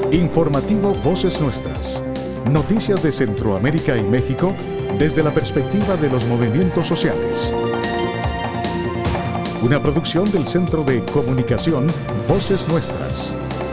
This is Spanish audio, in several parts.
Informativo Voces Nuestras. Noticias de Centroamérica y México desde la perspectiva de los movimientos sociales. Una producción del Centro de Comunicación Voces Nuestras.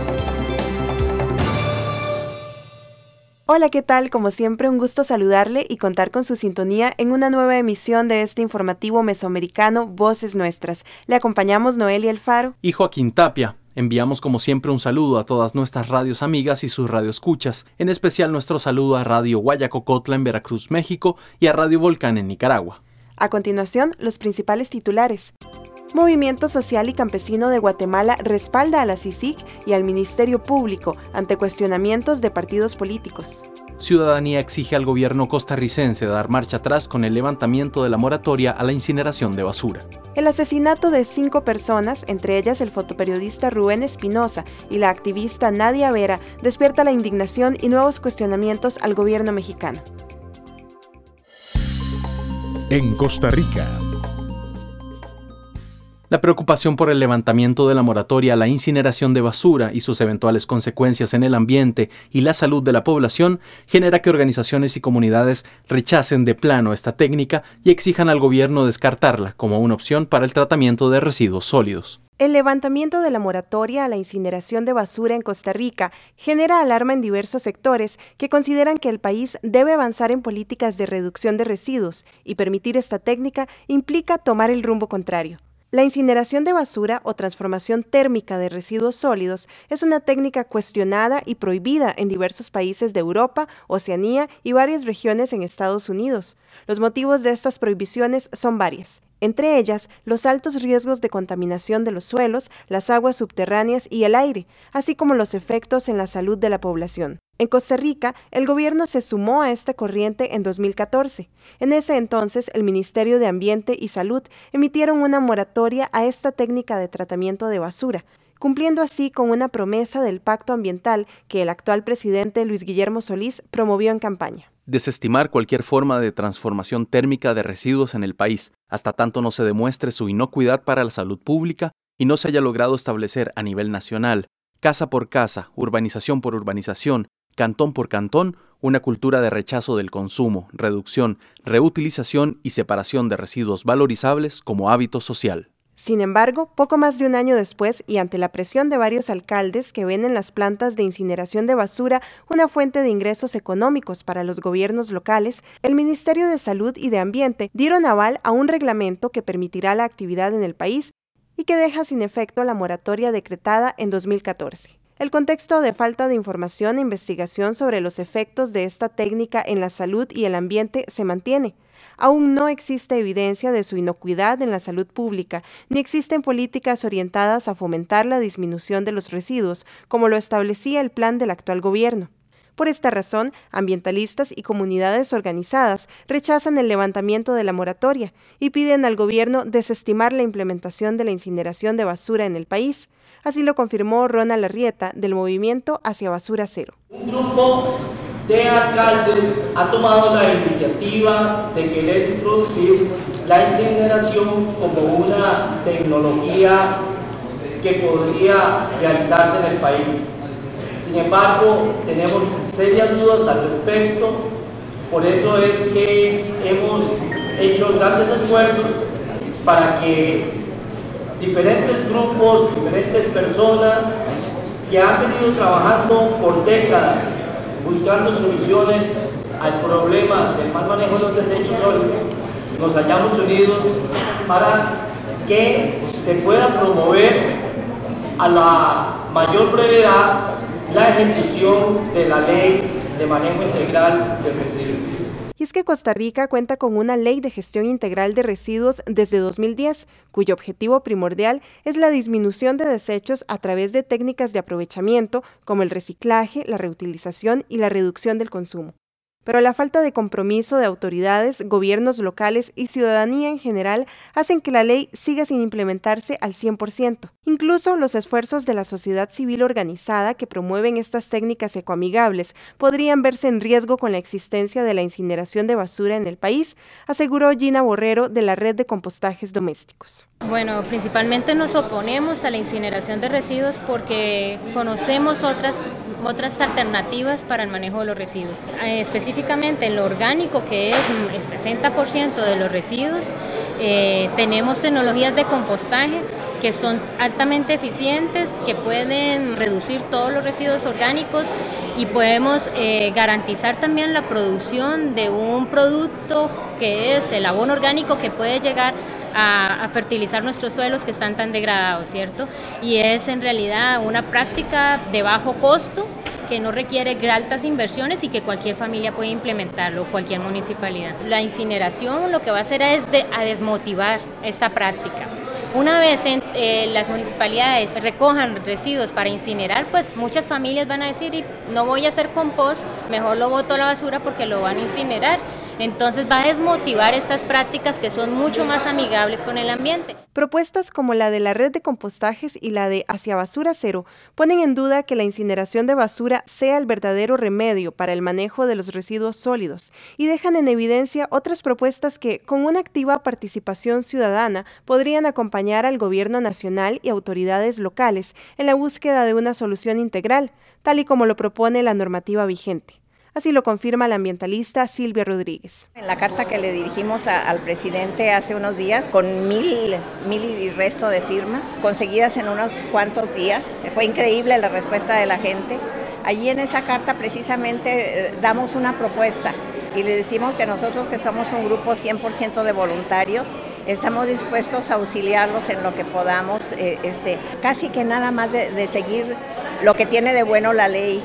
Hola, ¿qué tal? Como siempre, un gusto saludarle y contar con su sintonía en una nueva emisión de este informativo mesoamericano Voces Nuestras. Le acompañamos Noelia Alfaro y Joaquín Tapia. Enviamos como siempre un saludo a todas nuestras radios amigas y sus radioescuchas, en especial nuestro saludo a Radio Guayacocotla en Veracruz, México y a Radio Volcán en Nicaragua. A continuación, los principales titulares. Movimiento Social y Campesino de Guatemala respalda a la CICIG y al Ministerio Público ante cuestionamientos de partidos políticos. Ciudadanía exige al gobierno costarricense dar marcha atrás con el levantamiento de la moratoria a la incineración de basura. El asesinato de 5 personas, entre ellas el fotoperiodista Rubén Espinosa y la activista Nadia Vera, despierta la indignación y nuevos cuestionamientos al gobierno mexicano. En Costa Rica. La preocupación por el levantamiento de la moratoria a la incineración de basura y sus eventuales consecuencias en el ambiente y la salud de la población genera que organizaciones y comunidades rechacen de plano esta técnica y exijan al gobierno descartarla como una opción para el tratamiento de residuos sólidos. El levantamiento de la moratoria a la incineración de basura en Costa Rica genera alarma en diversos sectores que consideran que el país debe avanzar en políticas de reducción de residuos y permitir esta técnica implica tomar el rumbo contrario. La incineración de basura o transformación térmica de residuos sólidos es una técnica cuestionada y prohibida en diversos países de Europa, Oceanía y varias regiones en Estados Unidos. Los motivos de estas prohibiciones son varias. Entre ellas, los altos riesgos de contaminación de los suelos, las aguas subterráneas y el aire, así como los efectos en la salud de la población. En Costa Rica, el gobierno se sumó a esta corriente en 2014. En ese entonces, el Ministerio de Ambiente y Salud emitieron una moratoria a esta técnica de tratamiento de basura, cumpliendo así con una promesa del Pacto Ambiental que el actual presidente Luis Guillermo Solís promovió en campaña. Desestimar cualquier forma de transformación térmica de residuos en el país, hasta tanto no se demuestre su inocuidad para la salud pública y no se haya logrado establecer a nivel nacional, casa por casa, urbanización por urbanización, cantón por cantón, una cultura de rechazo del consumo, reducción, reutilización y separación de residuos valorizables como hábito social. Sin embargo, poco más de un año después y ante la presión de varios alcaldes que ven en las plantas de incineración de basura una fuente de ingresos económicos para los gobiernos locales, el Ministerio de Salud y de Ambiente dieron aval a un reglamento que permitirá la actividad en el país y que deja sin efecto la moratoria decretada en 2014. El contexto de falta de información e investigación sobre los efectos de esta técnica en la salud y el ambiente se mantiene. Aún no existe evidencia de su inocuidad en la salud pública, ni existen políticas orientadas a fomentar la disminución de los residuos, como lo establecía el plan del actual gobierno. Por esta razón, ambientalistas y comunidades organizadas rechazan el levantamiento de la moratoria y piden al gobierno desestimar la implementación de la incineración de basura en el país. Así lo confirmó Ronald Arrieta, del Movimiento Hacia Basura Cero. Un grupo de alcaldes ha tomado la iniciativa de querer introducir la incineración como una tecnología que podría realizarse en el país. Sin embargo, tenemos serias dudas al respecto, por eso es que hemos hecho grandes esfuerzos para que diferentes grupos, diferentes personas que han venido trabajando por décadas buscando soluciones al problema del mal manejo de los desechos sólidos, nos hayamos unidos para que se pueda promover a la mayor brevedad la ejecución de la ley de manejo integral de residuos. Y es que Costa Rica cuenta con una ley de gestión integral de residuos desde 2010, cuyo objetivo primordial es la disminución de desechos a través de técnicas de aprovechamiento como el reciclaje, la reutilización y la reducción del consumo. Pero la falta de compromiso de autoridades, gobiernos locales y ciudadanía en general hacen que la ley siga sin implementarse al 100%. Incluso los esfuerzos de la sociedad civil organizada que promueven estas técnicas ecoamigables podrían verse en riesgo con la existencia de la incineración de basura en el país, aseguró Gina Borrero de la Red de Compostajes Domésticos. Bueno, principalmente nos oponemos a la incineración de residuos porque conocemos otras alternativas para el manejo de los residuos. Específicamente en lo orgánico, que es el 60% de los residuos, tenemos tecnologías de compostaje que son altamente eficientes, que pueden reducir todos los residuos orgánicos y podemos garantizar también la producción de un producto que es el abono orgánico que puede llegar a fertilizar nuestros suelos que están tan degradados, ¿cierto? Y es en realidad una práctica de bajo costo que no requiere altas inversiones y que cualquier familia puede implementarlo, cualquier municipalidad. La incineración lo que va a hacer es a desmotivar esta práctica. Una vez las municipalidades recojan residuos para incinerar, pues muchas familias van a decir, no voy a hacer compost, mejor lo boto a la basura porque lo van a incinerar. Entonces va a desmotivar estas prácticas que son mucho más amigables con el ambiente. Propuestas como la de la red de compostajes y la de Hacia Basura Cero ponen en duda que la incineración de basura sea el verdadero remedio para el manejo de los residuos sólidos y dejan en evidencia otras propuestas que, con una activa participación ciudadana, podrían acompañar al gobierno nacional y autoridades locales en la búsqueda de una solución integral, tal y como lo propone la normativa vigente. Así lo confirma la ambientalista Silvia Rodríguez. En la carta que le dirigimos al presidente hace unos días, con mil y resto de firmas, conseguidas en unos cuantos días, fue increíble la respuesta de la gente. Allí en esa carta precisamente damos una propuesta y le decimos que nosotros, que somos un grupo 100% de voluntarios, estamos dispuestos a auxiliarlos en lo que podamos, casi que nada más de seguir lo que tiene de bueno la ley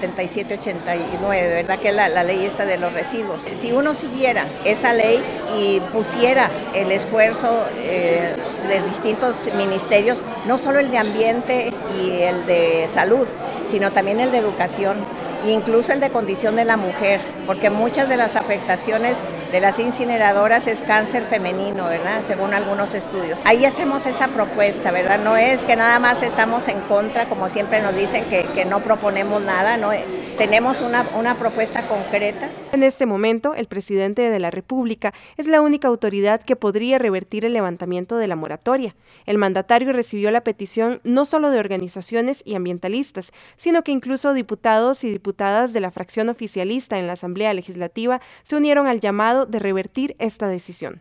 7789, ¿verdad? Que es la ley esta de los residuos. Si uno siguiera esa ley y pusiera el esfuerzo de distintos ministerios, no solo el de ambiente y el de salud, sino también el de educación, e incluso el de condición de la mujer, porque muchas de las afectaciones de las incineradoras es cáncer femenino, ¿verdad? Según algunos estudios. Ahí hacemos esa propuesta, ¿verdad? No es que nada más estamos en contra, como siempre nos dicen que no proponemos nada, ¿no? Tenemos una propuesta concreta. En este momento, el presidente de la República es la única autoridad que podría revertir el levantamiento de la moratoria. El mandatario recibió la petición no solo de organizaciones y ambientalistas, sino que incluso diputados y diputadas de la fracción oficialista en la Asamblea Legislativa se unieron al llamado de revertir esta decisión.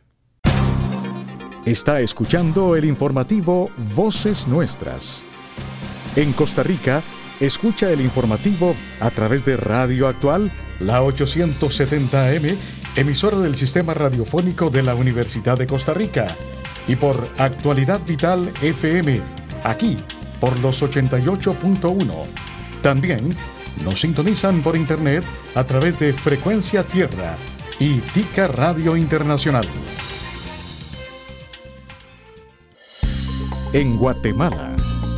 Está escuchando el informativo Voces Nuestras. En Costa Rica, escucha el informativo a través de Radio Actual, la 870 AM, emisora del Sistema Radiofónico de la Universidad de Costa Rica, y por Actualidad Vital FM, aquí por los 88.1. También nos sintonizan por internet a través de Frecuencia Tierra y Tica Radio Internacional. En Guatemala.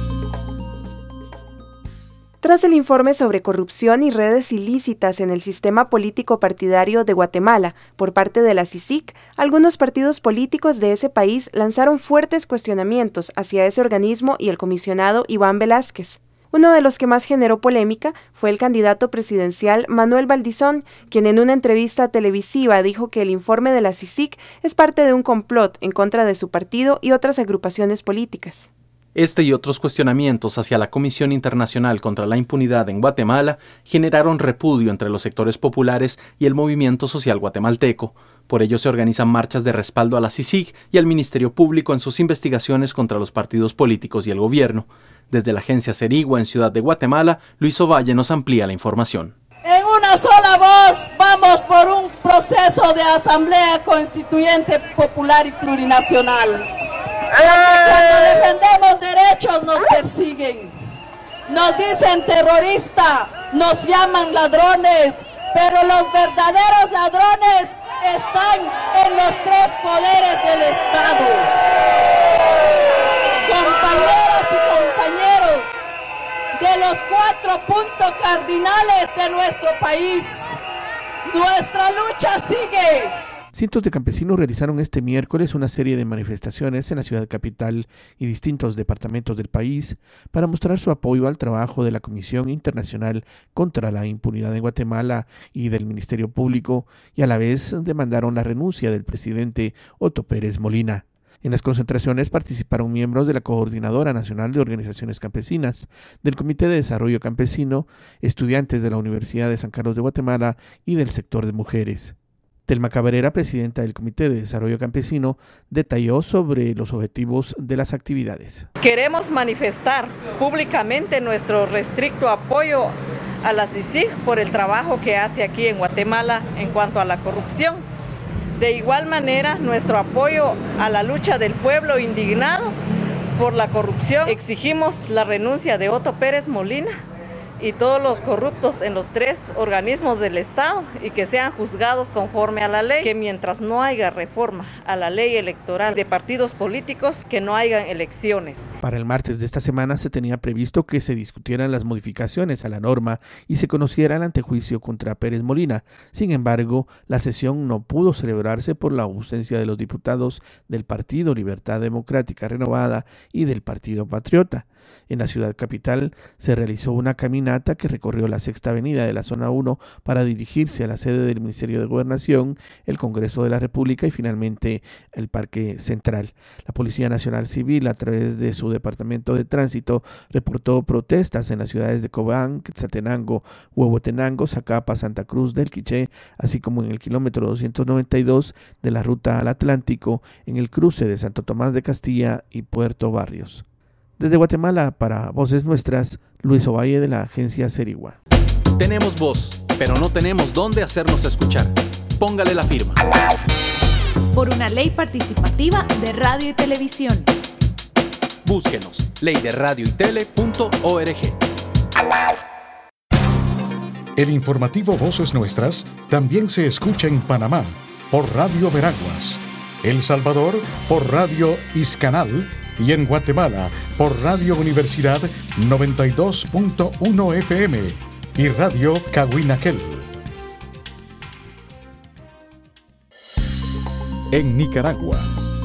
Tras el informe sobre corrupción y redes ilícitas en el sistema político partidario de Guatemala por parte de la CICIG, algunos partidos políticos de ese país lanzaron fuertes cuestionamientos hacia ese organismo y el comisionado Iván Velázquez. Uno de los que más generó polémica fue el candidato presidencial Manuel Valdizón, quien en una entrevista televisiva dijo que el informe de la CICIG es parte de un complot en contra de su partido y otras agrupaciones políticas. Este y otros cuestionamientos hacia la Comisión Internacional contra la Impunidad en Guatemala generaron repudio entre los sectores populares y el movimiento social guatemalteco. Por ello se organizan marchas de respaldo a la CICIG y al Ministerio Público en sus investigaciones contra los partidos políticos y el gobierno. Desde la agencia Cerigua en Ciudad de Guatemala, Luis Ovalle nos amplía la información. En una sola voz vamos por un proceso de asamblea constituyente popular y plurinacional. Cuando defendemos derechos nos persiguen, nos dicen terrorista, nos llaman ladrones, pero los verdaderos ladrones están en los tres poderes del Estado. Compañeras y compañeros, de los 4 puntos cardinales de nuestro país, nuestra lucha sigue. Cientos de campesinos realizaron este miércoles una serie de manifestaciones en la ciudad capital y distintos departamentos del país para mostrar su apoyo al trabajo de la Comisión Internacional contra la Impunidad en Guatemala y del Ministerio Público, y a la vez demandaron la renuncia del presidente Otto Pérez Molina. En las concentraciones participaron miembros de la Coordinadora Nacional de Organizaciones Campesinas, del Comité de Desarrollo Campesino, estudiantes de la Universidad de San Carlos de Guatemala y del sector de mujeres. Telma Cabrera, presidenta del Comité de Desarrollo Campesino, detalló sobre los objetivos de las actividades. Queremos manifestar públicamente nuestro restricto apoyo a la CICIG por el trabajo que hace aquí en Guatemala en cuanto a la corrupción. De igual manera, nuestro apoyo a la lucha del pueblo indignado por la corrupción. Exigimos la renuncia de Otto Pérez Molina y todos los corruptos en los 3 organismos del Estado y que sean juzgados conforme a la ley, que mientras no haya reforma a la ley electoral de partidos políticos, que no hayan elecciones. Para el martes de esta semana se tenía previsto que se discutieran las modificaciones a la norma y se conociera el antejuicio contra Pérez Molina. Sin embargo, la sesión no pudo celebrarse por la ausencia de los diputados del Partido Libertad Democrática Renovada y del Partido Patriota. En la ciudad capital se realizó una caminata que recorrió la Sexta Avenida de la Zona 1 para dirigirse a la sede del Ministerio de Gobernación, el Congreso de la República y finalmente el Parque Central. La Policía Nacional Civil, a través de su Departamento de Tránsito, reportó protestas en las ciudades de Cobán, Quetzaltenango, Huehuetenango, Zacapa, Santa Cruz del Quiché, así como en el kilómetro 292 de la ruta al Atlántico, en el cruce de Santo Tomás de Castilla y Puerto Barrios. Desde Guatemala, para Voces Nuestras, Luis Ovalle de la agencia Serigua. Tenemos voz, pero no tenemos dónde hacernos escuchar. Póngale la firma. Por una ley participativa de radio y televisión. Búsquenos, leyderadioytele.org. El informativo Voces Nuestras también se escucha en Panamá por Radio Veraguas, El Salvador por Radio Iscanal y en Guatemala por Radio Universidad 92.1 FM y Radio Cahuinaquel. En Nicaragua,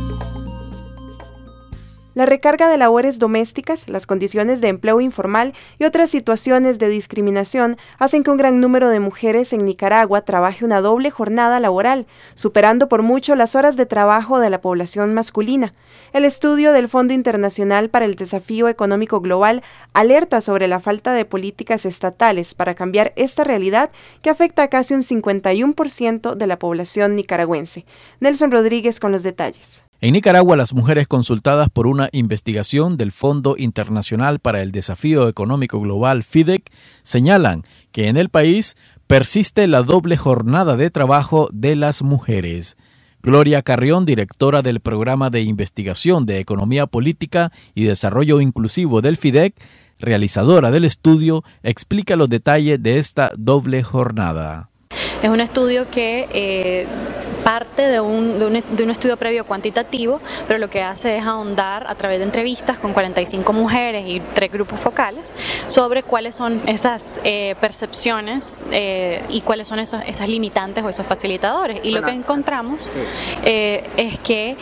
la recarga de labores domésticas, las condiciones de empleo informal y otras situaciones de discriminación hacen que un gran número de mujeres en Nicaragua trabaje una doble jornada laboral, superando por mucho las horas de trabajo de la población masculina. El estudio del Fondo Internacional para el Desafío Económico Global alerta sobre la falta de políticas estatales para cambiar esta realidad que afecta a casi un 51% de la población nicaragüense. Nelson Rodríguez con los detalles. En Nicaragua, las mujeres consultadas por una investigación del Fondo Internacional para el Desafío Económico Global, FIDEC, señalan que en el país persiste la doble jornada de trabajo de las mujeres. Gloria Carrión, directora del Programa de Investigación de Economía Política y Desarrollo Inclusivo del FIDEC, realizadora del estudio, explica los detalles de esta doble jornada. Es un estudio que parte de un estudio previo cuantitativo, pero lo que hace es ahondar a través de entrevistas con 45 mujeres y 3 grupos focales sobre cuáles son esas percepciones y cuáles son esas limitantes o esos facilitadores. Y lo que encontramos es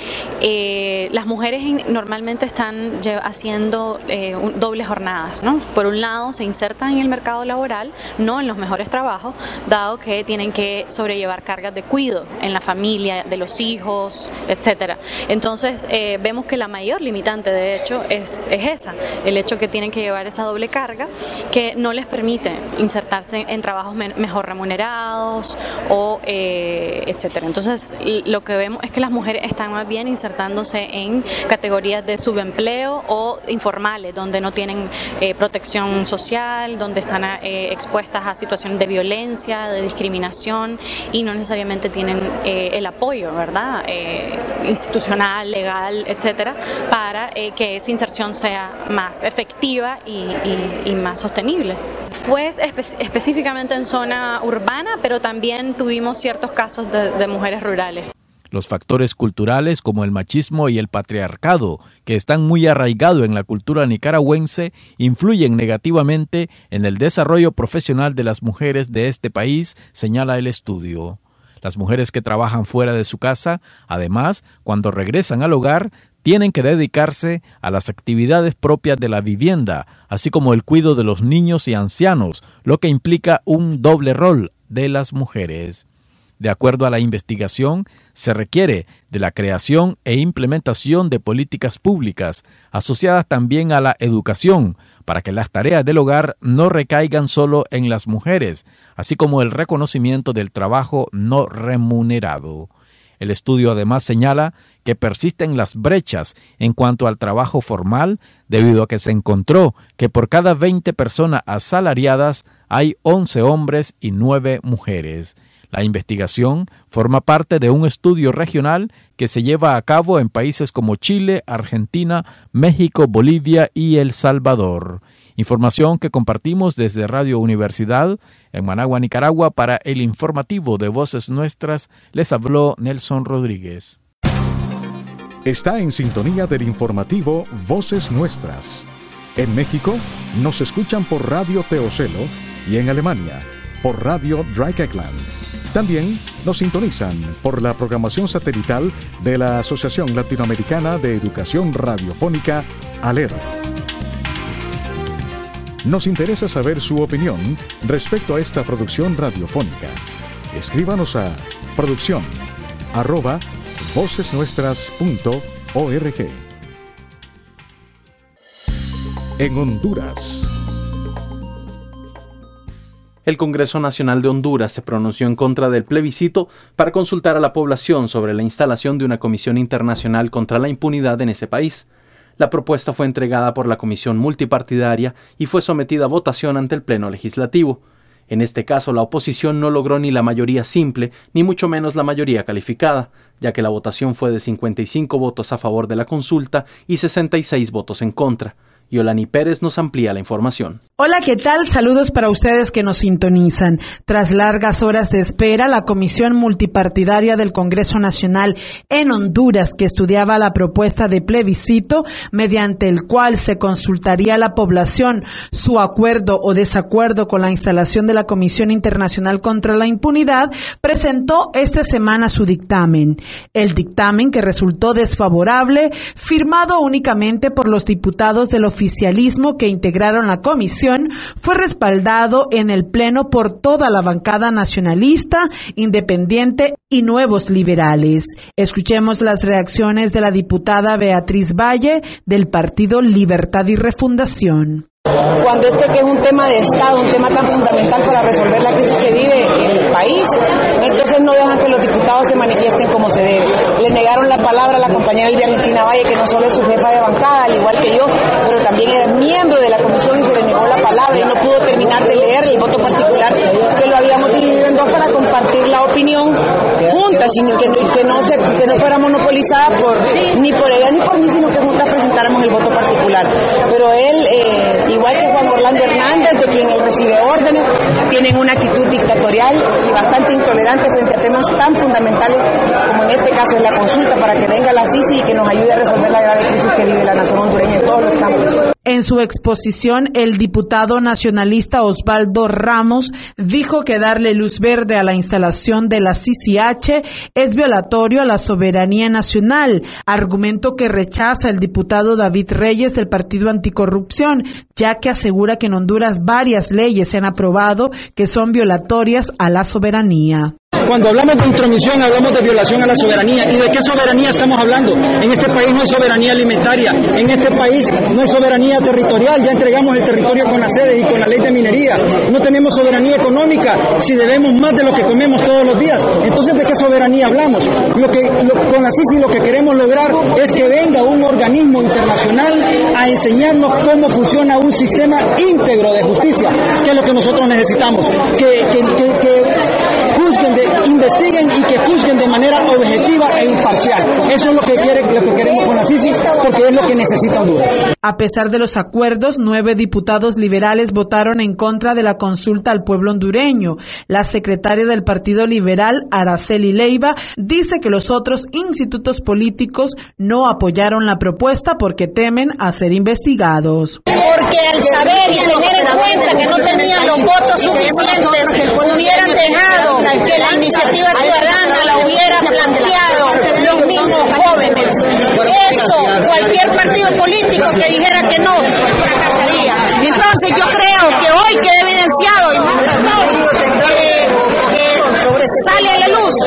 que las mujeres normalmente están haciendo dobles jornadas, ¿no? Por un lado, se insertan en el mercado laboral, no en los mejores trabajos, dado que tienen que sobrellevar cargas de cuidado en la familia, de los hijos, etcétera. Entonces vemos que la mayor limitante de hecho es esa, el hecho que tienen que llevar esa doble carga que no les permite insertarse en trabajos mejor remunerados o etcétera. Entonces lo que vemos es que las mujeres están más bien insertándose en categorías de subempleo o informales, donde no tienen protección social, donde están expuestas a situaciones de violencia, de discriminación y no necesariamente tienen el apoyo, ¿verdad? Institucional, legal, etcétera, para que esa inserción sea más efectiva y más sostenible. Pues específicamente en zona urbana, pero también tuvimos ciertos casos de mujeres rurales. Los factores culturales como el machismo y el patriarcado, que están muy arraigados en la cultura nicaragüense, influyen negativamente en el desarrollo profesional de las mujeres de este país, señala el estudio. Las mujeres que trabajan fuera de su casa, además, cuando regresan al hogar, tienen que dedicarse a las actividades propias de la vivienda, así como el cuidado de los niños y ancianos, lo que implica un doble rol de las mujeres. De acuerdo a la investigación, se requiere de la creación e implementación de políticas públicas asociadas también a la educación para que las tareas del hogar no recaigan solo en las mujeres, así como el reconocimiento del trabajo no remunerado. El estudio además señala que persisten las brechas en cuanto al trabajo formal debido a que se encontró que por cada 20 personas asalariadas hay 11 hombres y 9 mujeres. La investigación forma parte de un estudio regional que se lleva a cabo en países como Chile, Argentina, México, Bolivia y El Salvador. Información que compartimos desde Radio Universidad en Managua, Nicaragua. Para el informativo de Voces Nuestras, les habló Nelson Rodríguez. Está en sintonía del informativo Voces Nuestras. En México nos escuchan por Radio Teocelo y en Alemania por Radio Dreieckland. También nos sintonizan por la programación satelital de la Asociación Latinoamericana de Educación Radiofónica, ALER. Nos interesa saber su opinión respecto a esta producción radiofónica. Escríbanos a producción@vocesnuestras.org. En Honduras. El Congreso Nacional de Honduras se pronunció en contra del plebiscito para consultar a la población sobre la instalación de una comisión internacional contra la impunidad en ese país. La propuesta fue entregada por la comisión multipartidaria y fue sometida a votación ante el Pleno Legislativo. En este caso, la oposición no logró ni la mayoría simple, ni mucho menos la mayoría calificada, ya que la votación fue de 55 votos a favor de la consulta y 66 votos en contra. Yolani Pérez nos amplía la información. Hola, ¿qué tal? Saludos para ustedes que nos sintonizan. Tras largas horas de espera, la Comisión Multipartidaria del Congreso Nacional en Honduras, que estudiaba la propuesta de plebiscito, mediante el cual se consultaría a la población su acuerdo o desacuerdo con la instalación de la Comisión Internacional contra la Impunidad, presentó esta semana su dictamen. El dictamen, que resultó desfavorable, firmado únicamente por los diputados del oficialismo que integraron la comisión, fue respaldado en el Pleno por toda la bancada nacionalista, independiente y nuevos liberales. Escuchemos las reacciones de la diputada Beatriz Valle del Partido Libertad y Refundación. Cuando que es un tema de Estado, un tema tan fundamental para resolver la crisis que vive el país, entonces no dejan que los diputados se manifiesten como se debe. Le negaron la palabra a la compañera Elvia Argentina Valle, que no solo es su jefa de bancada, al igual que yo, pero también era miembro de la comisión y se le negó la palabra y no pudo terminar de leer el voto particular que lo habíamos dividido en dos para compartir la opinión juntas, sino que no fuera monopolizada ni por ella ni por mí, sino que juntas presentáramos el voto particular. Pero él, igual que Juan Orlando Hernández, de quien él recibe órdenes, tienen una actitud dictatorial y bastante intolerante frente a temas tan fundamentales como en este caso es la consulta, para que venga la CICI y que nos ayude a resolver la grave crisis que vive la nación hondureña en todos los campos. En su exposición, el diputado nacionalista Osvaldo Ramos dijo que darle luz verde a la instalación de la CICH es violatorio a la soberanía nacional, argumento que rechaza el diputado David Reyes del Partido Anticorrupción, ya que asegura que en Honduras varias leyes se han aprobado que son violatorias a la soberanía. Cuando hablamos de intromisión, hablamos de violación a la soberanía. ¿Y de qué soberanía estamos hablando? En este país no hay soberanía alimentaria, en este país no hay soberanía territorial, ya entregamos el territorio con las sedes y con la ley de minería. No tenemos soberanía económica si debemos más de lo que comemos todos los días. Entonces, ¿de qué soberanía hablamos? Con la CICI lo que queremos lograr es que venga un organismo internacional a enseñarnos cómo funciona un sistema íntegro de justicia, que es lo que nosotros necesitamos, que investiguen y que juzguen de manera objetiva e imparcial. Eso es lo que queremos con la CICI, porque es lo que necesita Honduras. A pesar de los acuerdos, 9 diputados liberales votaron en contra de la consulta al pueblo hondureño. La secretaria del Partido Liberal, Araceli Leiva, dice que los otros institutos políticos no apoyaron la propuesta porque temen a ser investigados. Porque al saber y tener en cuenta que no tenían los votos suficientes, hubieran dejado que la iniciativa ciudadana la hubiera planteado los mismos jóvenes. Eso, cualquier partido político que dijera que no, fracasaría. Entonces yo creo que hoy queda evidenciado y más que sale a la luz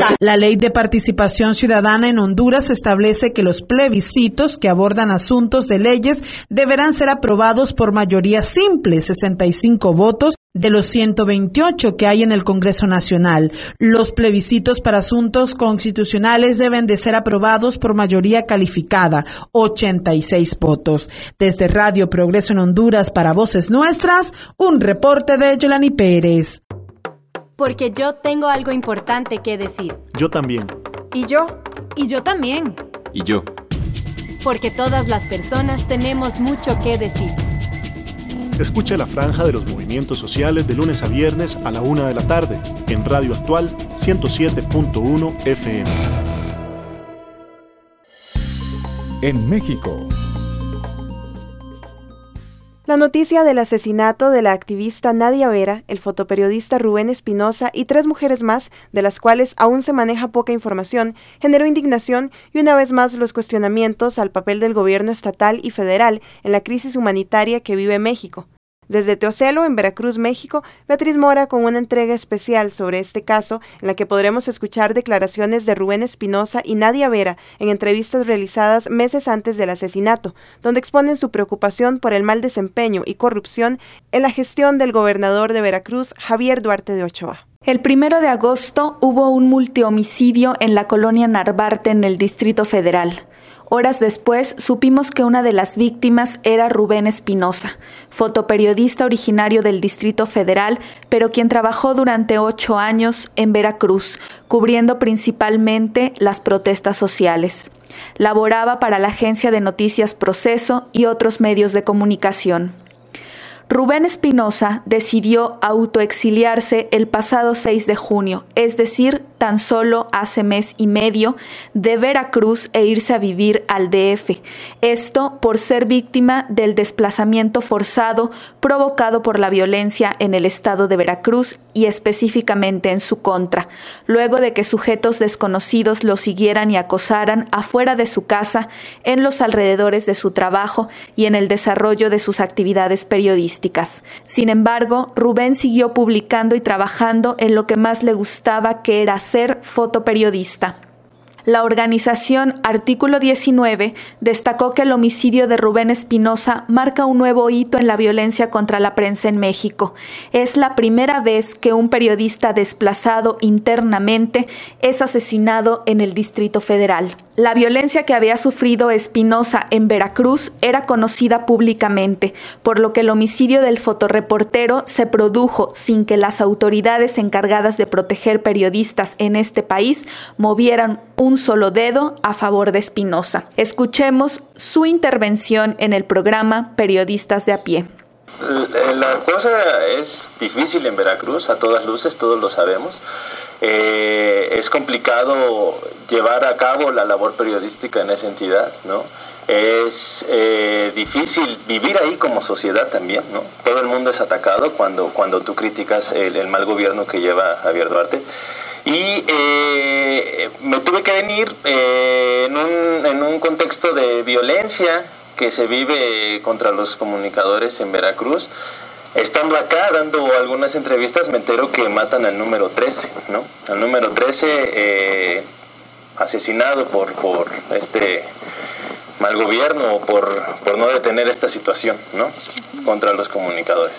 La Ley de Participación Ciudadana en Honduras establece que los plebiscitos que abordan asuntos de leyes deberán ser aprobados por mayoría simple, 65 votos de los 128 que hay en el Congreso Nacional. Los plebiscitos para asuntos constitucionales deben de ser aprobados por mayoría calificada, 86 votos. Desde Radio Progreso en Honduras para Voces Nuestras, un reporte de Yolani Pérez. Porque yo tengo algo importante que decir. Yo también. ¿Y yo? Y yo también. Y yo. Porque todas las personas tenemos mucho que decir. Escucha la franja de los movimientos sociales de lunes a viernes a la 1 de la tarde en Radio Actual 107.1 FM. En México. La noticia del asesinato de la activista Nadia Vera, el fotoperiodista Rubén Espinosa y 3 mujeres más, de las cuales aún se maneja poca información, generó indignación y una vez más los cuestionamientos al papel del gobierno estatal y federal en la crisis humanitaria que vive México. Desde Teocelo, en Veracruz, México, Beatriz Mora con una entrega especial sobre este caso, en la que podremos escuchar declaraciones de Rubén Espinosa y Nadia Vera en entrevistas realizadas meses antes del asesinato, donde exponen su preocupación por el mal desempeño y corrupción en la gestión del gobernador de Veracruz, Javier Duarte de Ochoa. El 1 de agosto hubo un multihomicidio en la colonia Narvarte, en el Distrito Federal. Horas después, supimos que una de las víctimas era Rubén Espinosa, fotoperiodista originario del Distrito Federal, pero quien trabajó durante 8 años en Veracruz, cubriendo principalmente las protestas sociales. Laboraba para la agencia de noticias Proceso y otros medios de comunicación. Rubén Espinosa decidió autoexiliarse el pasado 6 de junio, es decir, tan solo hace mes y medio, de Veracruz e irse a vivir al DF. Esto por ser víctima del desplazamiento forzado provocado por la violencia en el estado de Veracruz y específicamente en su contra, luego de que sujetos desconocidos lo siguieran y acosaran afuera de su casa, en los alrededores de su trabajo y en el desarrollo de sus actividades periodísticas. Sin embargo, Rubén siguió publicando y trabajando en lo que más le gustaba, que era ser fotoperiodista. La organización Artículo 19 destacó que el homicidio de Rubén Espinosa marca un nuevo hito en la violencia contra la prensa en México. Es la primera vez que un periodista desplazado internamente es asesinado en el Distrito Federal. La violencia que había sufrido Espinosa en Veracruz era conocida públicamente, por lo que el homicidio del fotoreportero se produjo sin que las autoridades encargadas de proteger periodistas en este país movieran un solo dedo a favor de Espinosa. Escuchemos su intervención en el programa Periodistas de a Pie. La cosa es difícil en Veracruz, a todas luces, todos lo sabemos. Es complicado llevar a cabo la labor periodística en esa entidad, ¿no? Es difícil vivir ahí como sociedad también, ¿no? Todo el mundo es atacado cuando tú criticas el mal gobierno que lleva Javier Duarte. Y me tuve que venir en un contexto de violencia que se vive contra los comunicadores en Veracruz. Estando acá dando algunas entrevistas me entero que matan al número 13, ¿no? Al número 13 asesinado por este mal gobierno o por no detener esta situación, ¿no? Contra los comunicadores.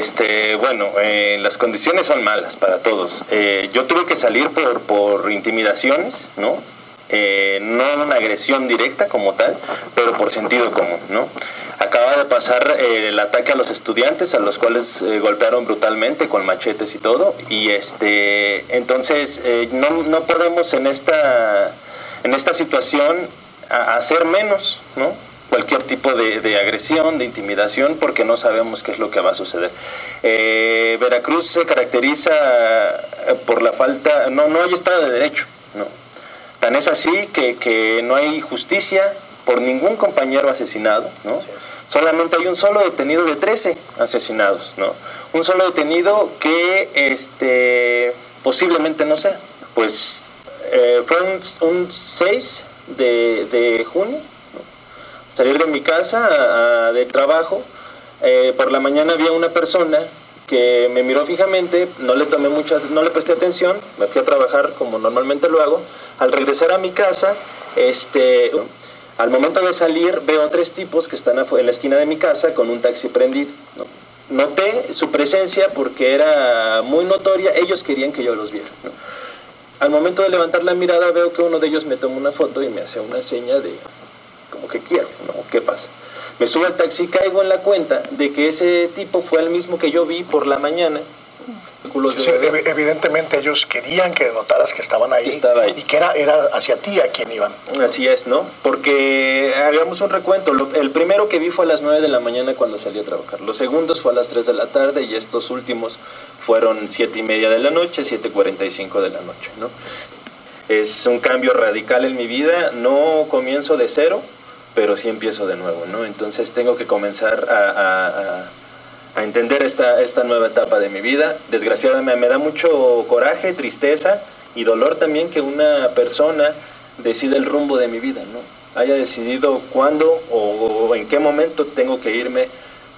Las condiciones son malas para todos. Yo tuve que salir por intimidaciones, ¿no? No una agresión directa como tal, pero por sentido común, ¿no? Acaba de pasar el ataque a los estudiantes, a los cuales golpearon brutalmente con machetes y todo, y entonces no podemos en esta situación hacer menos, ¿no? Cualquier tipo de agresión, de intimidación, porque no sabemos qué es lo que va a suceder. Veracruz se caracteriza por la falta, no hay Estado de Derecho, ¿no? Tan es así que no hay justicia por ningún compañero asesinado, ¿no? Solamente hay un solo detenido de 13 asesinados, ¿no? Un solo detenido que posiblemente no sea. Pues fue un 6 de junio, ¿no? Salir de mi casa de trabajo, por la mañana había una persona que me miró fijamente, no le presté atención, me fui a trabajar como normalmente lo hago. Al regresar a mi casa, al momento de salir veo a 3 tipos que están en la esquina de mi casa con un taxi prendido, ¿no? Noté su presencia porque era muy notoria, ellos querían que yo los viera, ¿no? Al momento de levantar la mirada veo que uno de ellos me toma una foto y me hace una seña de como que quiero, ¿no? ¿Qué pasa? Me subo al taxi, caigo en la cuenta de que ese tipo fue el mismo que yo vi por la mañana. Sí, evidentemente ellos querían que notaras que estaban ahí, y que era hacia ti a quien iban. Así es, ¿no? Porque hagamos un recuento. El primero que vi fue a las 9 de la mañana cuando salí a trabajar. Los segundos fue a las 3 de la tarde y estos últimos fueron 7:30 de la noche, 7:45 de la noche, ¿no? Es un cambio radical en mi vida. No comienzo de cero, pero sí empiezo de nuevo, ¿no? Entonces tengo que comenzar a entender esta nueva etapa de mi vida. Desgraciadamente me da mucho coraje, tristeza y dolor también que una persona decida el rumbo de mi vida, ¿no? Haya decidido cuándo o en qué momento tengo que irme.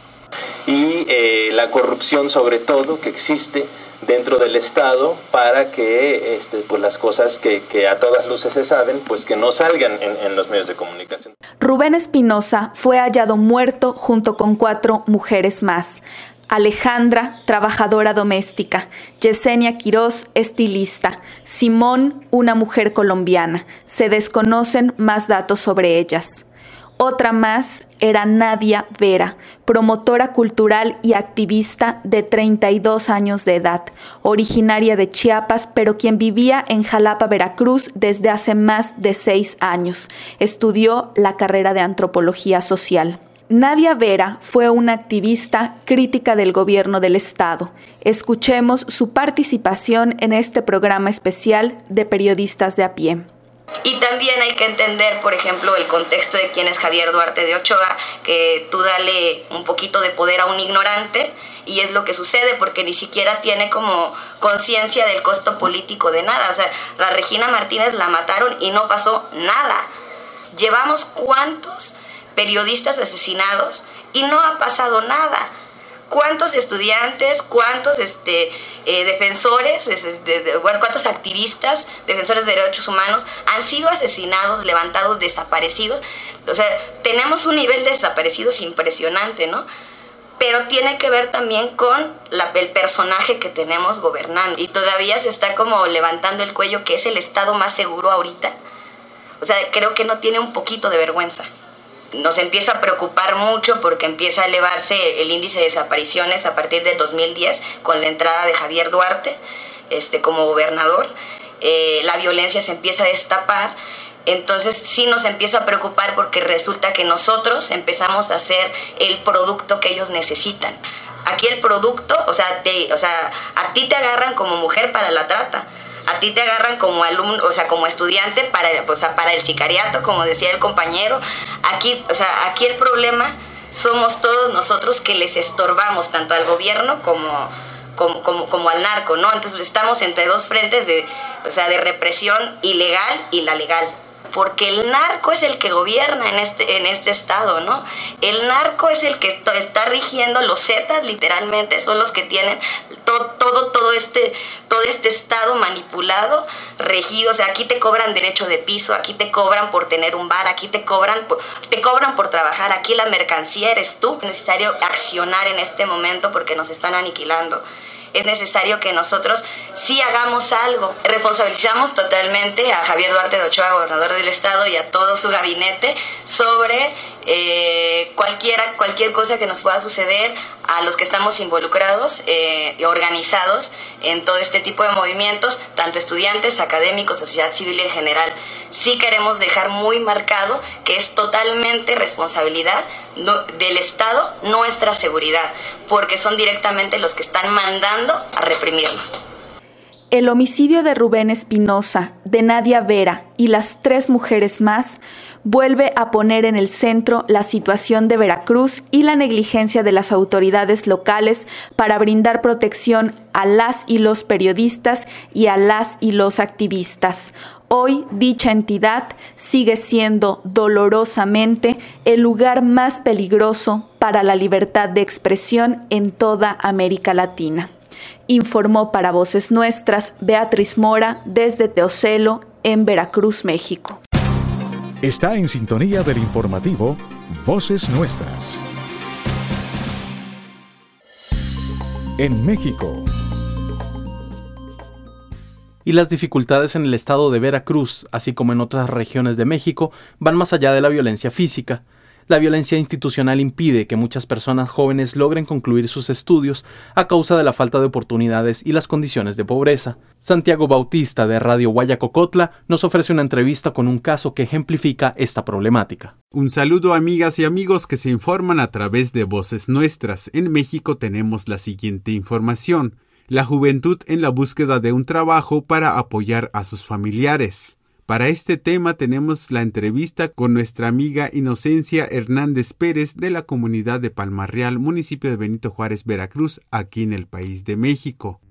Y la corrupción sobre todo que existe dentro del Estado para que pues las cosas que a todas luces se saben, pues que no salgan en los medios de comunicación. Rubén Espinosa fue hallado muerto junto con 4 mujeres más. Alejandra, trabajadora doméstica. Yesenia Quiroz, estilista. Simón, una mujer colombiana. Se desconocen más datos sobre ellas. Otra más era Nadia Vera, promotora cultural y activista de 32 años de edad, originaria de Chiapas, pero quien vivía en Jalapa, Veracruz, desde hace más de 6 años. Estudió la carrera de antropología social. Nadia Vera fue una activista crítica del gobierno del Estado. Escuchemos su participación en este programa especial de Periodistas de a pie. Y también hay que entender, por ejemplo, el contexto de quién es Javier Duarte de Ochoa, que tú dale un poquito de poder a un ignorante y es lo que sucede porque ni siquiera tiene como conciencia del costo político de nada. O sea, la Regina Martínez la mataron y no pasó nada. Llevamos ¿cuántos periodistas asesinados y no ha pasado nada? ¿Cuántos estudiantes, cuántos defensores, cuántos activistas, defensores de derechos humanos han sido asesinados, levantados, desaparecidos? O sea, tenemos un nivel de desaparecidos impresionante, ¿no? Pero tiene que ver también con el personaje que tenemos gobernando. Y todavía se está como levantando el cuello que es el estado más seguro ahorita. O sea, creo que no tiene un poquito de vergüenza. Nos empieza a preocupar mucho porque empieza a elevarse el índice de desapariciones a partir del 2010 con la entrada de Javier Duarte como gobernador. La violencia se empieza a destapar, entonces sí nos empieza a preocupar porque resulta que nosotros empezamos a ser el producto que ellos necesitan. Aquí el producto, a ti te agarran como mujer para la trata. A ti te agarran como alumno, como estudiante para el sicariato, como decía el compañero. Aquí el problema somos todos nosotros que les estorbamos tanto al gobierno como al narco, ¿no? Entonces estamos entre 2 frentes de represión ilegal y la legal. Porque el narco es el que gobierna en este estado, ¿no? El narco es el que está rigiendo, los zetas literalmente son los que tienen todo este estado manipulado, regido. O sea, aquí te cobran derecho de piso, aquí te cobran por tener un bar, aquí te cobran por trabajar, aquí la mercancía eres tú. Es necesario accionar en este momento porque nos están aniquilando. Es necesario que nosotros sí hagamos algo. Responsabilizamos totalmente a Javier Duarte de Ochoa, gobernador del estado, y a todo su gabinete sobre cualquier cosa que nos pueda suceder a los que estamos involucrados y organizados en todo este tipo de movimientos, tanto estudiantes, académicos, sociedad civil en general. Sí queremos dejar muy marcado que es totalmente responsabilidad del Estado nuestra seguridad, porque son directamente los que están mandando a reprimirnos. El homicidio de Rubén Espinosa, de Nadia Vera y las 3 mujeres más vuelve a poner en el centro la situación de Veracruz y la negligencia de las autoridades locales para brindar protección a las y los periodistas y a las y los activistas. Hoy dicha entidad sigue siendo dolorosamente el lugar más peligroso para la libertad de expresión en toda América Latina. Informó para Voces Nuestras Beatriz Mora desde Teocelo, en Veracruz, México. Está en sintonía del informativo Voces Nuestras. En México. Y las dificultades en el estado de Veracruz, así como en otras regiones de México, van más allá de la violencia física. La violencia institucional impide que muchas personas jóvenes logren concluir sus estudios a causa de la falta de oportunidades y las condiciones de pobreza. Santiago Bautista, de Radio Guayacocotla, nos ofrece una entrevista con un caso que ejemplifica esta problemática. Un saludo, amigas y amigos que se informan a través de Voces Nuestras. En México tenemos la siguiente información: la juventud en la búsqueda de un trabajo para apoyar a sus familiares. Para este tema tenemos la entrevista con nuestra amiga Inocencia Hernández Pérez de la comunidad de Palmarreal, municipio de Benito Juárez, Veracruz, aquí en el país de México.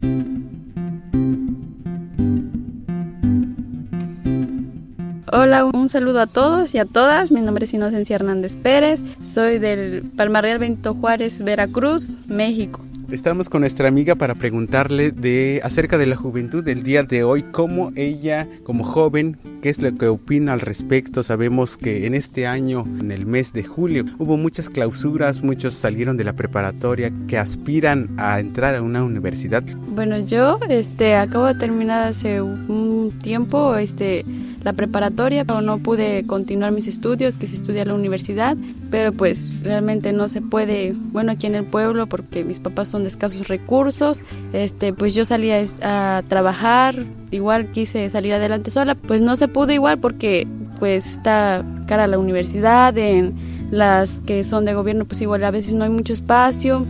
Hola, un saludo a todos y a todas. Mi nombre es Inocencia Hernández Pérez. Soy del Palmarreal Benito Juárez, Veracruz, México. Estamos con nuestra amiga para preguntarle acerca de la juventud del día de hoy, cómo ella, como joven, qué es lo que opina al respecto. Sabemos que en este año, en el mes de julio, hubo muchas clausuras, muchos salieron de la preparatoria que aspiran a entrar a una universidad. Bueno, yo acabo de terminar hace un tiempo la preparatoria, pero no pude continuar mis estudios, quise estudiar en la universidad, pero pues realmente no se puede, bueno, aquí en el pueblo, porque mis papás son de escasos recursos, pues yo salí a trabajar, igual quise salir adelante sola, pues no se pudo igual porque pues está cara a la universidad, en las que son de gobierno pues igual a veces no hay mucho espacio.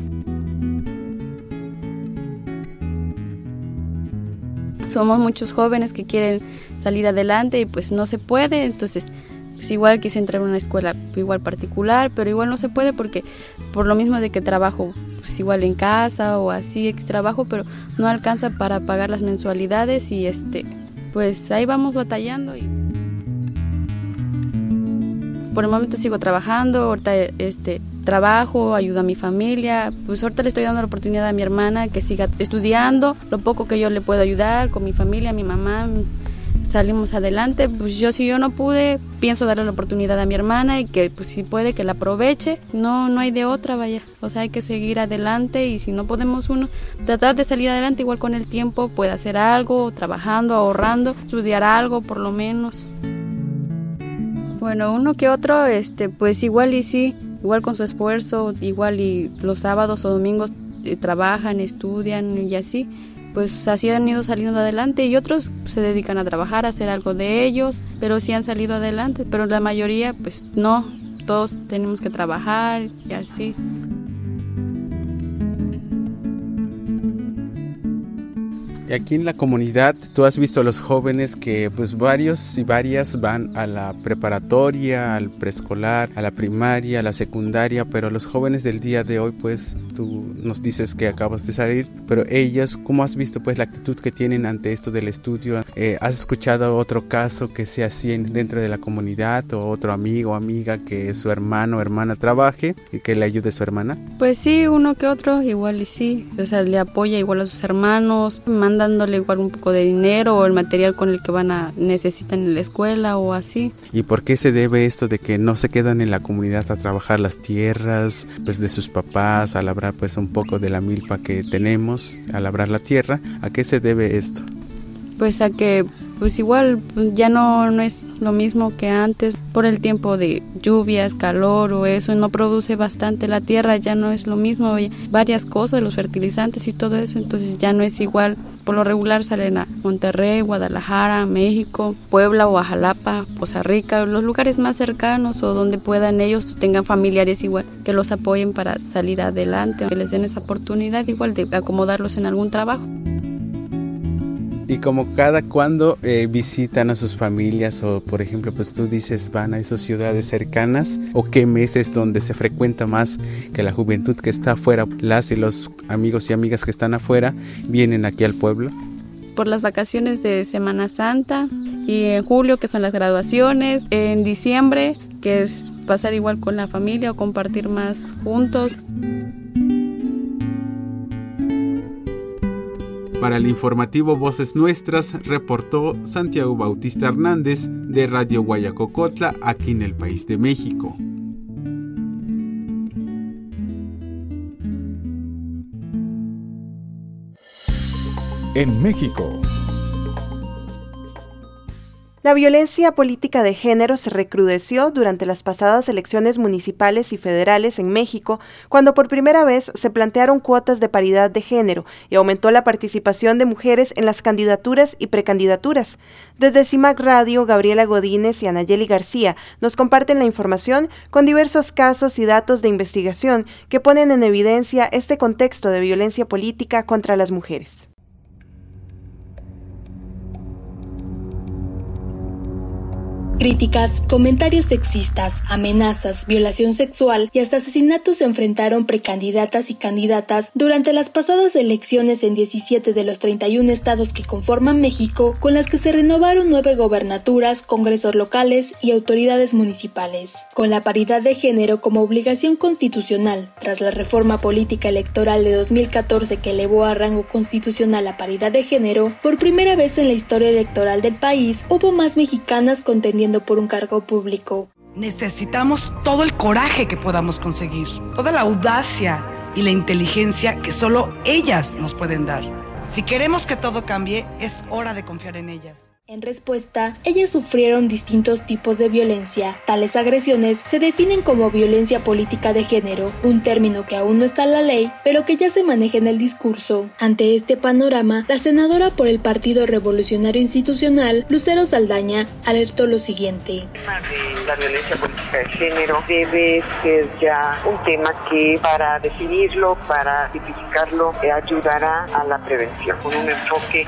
Somos muchos jóvenes que quieren salir adelante y pues no se puede, entonces pues igual quise entrar a una escuela igual particular, pero igual no se puede porque por lo mismo de que trabajo pues igual en casa o así trabajo, pero no alcanza para pagar las mensualidades y pues ahí vamos batallando y por el momento sigo trabajando, ahorita trabajo, ayudo a mi familia, pues ahorita le estoy dando la oportunidad a mi hermana que siga estudiando, lo poco que yo le puedo ayudar con mi familia, mi mamá, salimos adelante, pues si yo no pude, pienso darle la oportunidad a mi hermana y que pues si puede que la aproveche, no hay de otra, vaya, o sea hay que seguir adelante y si no podemos uno, tratar de salir adelante igual con el tiempo, puede hacer algo, trabajando, ahorrando, estudiar algo por lo menos. Bueno, uno que otro, pues igual y sí, igual con su esfuerzo, igual y los sábados o domingos trabajan, estudian y así, pues así han ido saliendo adelante y otros se dedican a trabajar, a hacer algo de ellos, pero sí han salido adelante, pero la mayoría pues no, todos tenemos que trabajar y así. Y aquí en la comunidad, tú has visto a los jóvenes que pues varios y varias van a la preparatoria, al preescolar, a la primaria, a la secundaria, pero los jóvenes del día de hoy pues tú nos dices que acabas de salir, pero ellos, ¿cómo has visto pues la actitud que tienen ante esto del estudio? ¿Has escuchado otro caso que sea así dentro de la comunidad o otro amigo o amiga que su hermano o hermana trabaje y que le ayude a su hermana? Pues sí, uno que otro, igual y sí, o sea, le apoya igual a sus hermanos, dándole igual un poco de dinero o el material con el que necesitan en la escuela o así. ¿Y por qué se debe esto de que no se quedan en la comunidad a trabajar las tierras pues de sus papás, a labrar pues un poco de la milpa que tenemos, a labrar la tierra? ¿A qué se debe esto? Pues a que pues igual ya no es lo mismo que antes, por el tiempo de lluvias, calor o eso, no produce bastante la tierra, ya no es lo mismo, varias cosas, los fertilizantes y todo eso, entonces ya no es igual. Por lo regular salen a Monterrey, Guadalajara, México, Puebla o a Jalapa, Poza Rica, los lugares más cercanos o donde puedan ellos, tengan familiares igual, que los apoyen para salir adelante, que les den esa oportunidad igual de acomodarlos en algún trabajo. Y como cada cuando visitan a sus familias o por ejemplo pues tú dices van a esas ciudades cercanas o qué meses donde se frecuenta más que la juventud que está afuera, las y los amigos y amigas que están afuera vienen aquí al pueblo. Por las vacaciones de Semana Santa y en julio que son las graduaciones, en diciembre que es pasar igual con la familia o compartir más juntos. Para el informativo Voces Nuestras, reportó Santiago Bautista Hernández de Radio Guayacocotla, aquí en el país de México. En México. La violencia política de género se recrudeció durante las pasadas elecciones municipales y federales en México, cuando por primera vez se plantearon cuotas de paridad de género y aumentó la participación de mujeres en las candidaturas y precandidaturas. Desde CIMAC Radio, Gabriela Godínez y Anayeli García nos comparten la información con diversos casos y datos de investigación que ponen en evidencia este contexto de violencia política contra las mujeres. Críticas, comentarios sexistas, amenazas, violación sexual y hasta asesinatos se enfrentaron precandidatas y candidatas durante las pasadas elecciones en 17 de los 31 estados que conforman México, con las que se renovaron 9 gobernaturas, congresos locales y autoridades municipales. Con la paridad de género como obligación constitucional, tras la reforma política electoral de 2014 que elevó a rango constitucional la paridad de género, por primera vez en la historia electoral del país, hubo más mexicanas contendiendo por un cargo público. Necesitamos todo el coraje que podamos conseguir, toda la audacia y la inteligencia que solo ellas nos pueden dar. Si queremos que todo cambie, es hora de confiar en ellas. En respuesta, ellas sufrieron distintos tipos de violencia. Tales agresiones se definen como violencia política de género, un término que aún no está en la ley, pero que ya se maneja en el discurso. Ante este panorama, la senadora por el Partido Revolucionario Institucional, Lucero Saldaña, alertó lo siguiente. El tema de la violencia política de género debe ser ya un tema que para definirlo, para tipificarlo, ayudará a la prevención, con un enfoque